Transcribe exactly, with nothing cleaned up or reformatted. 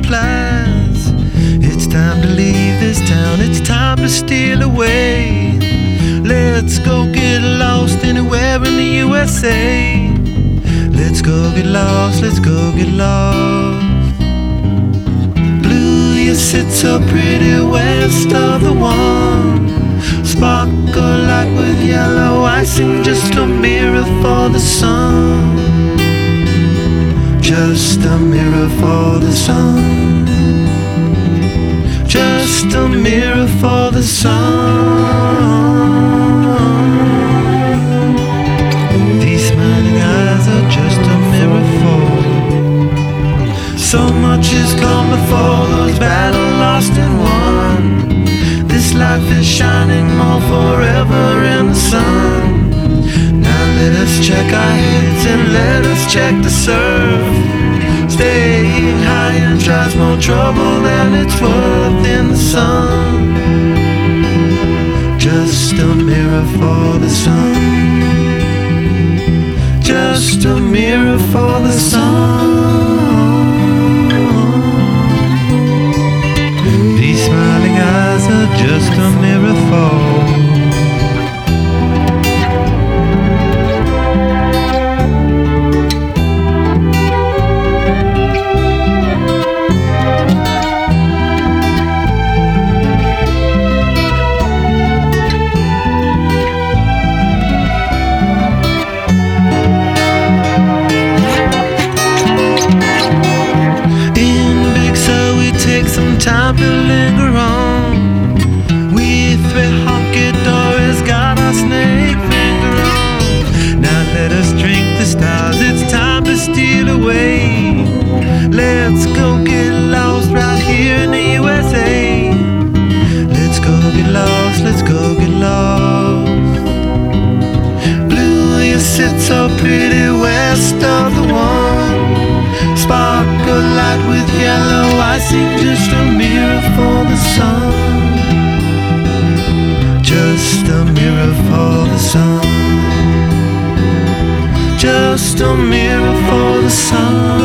supplies. It's time to leave this town, it's time to steal away. Let's go get lost anywhere in the U S A. Let's go get lost, let's go get lost. Blue, you sit so pretty west of the one. Sparkle light with yellow icing, just a mirror for the sun. Just a mirror for the sun. Just a mirror for the sun. These smiling eyes are just a mirror for. So much has come before, those battles lost and won. This life is shining more forever in the sun. Now let us check our heads and let us check the surf. Staying high and tries more trouble than it's worth in the sun. Just a mirror for the sun. Just a mirror for the sun. These smiling eyes are just a mirror for. Time to linger on. We three honky-dories got our snake finger on. Now let us drink the stars, it's time to steal away. Let's go get lost right here in the U S A. Let's go get lost, let's go get lost. Blue, you sit so pretty west of the one. Sparkle light with yellow icing, just a mirror for the sun. Just a mirror for the sun. Just a mirror for the sun.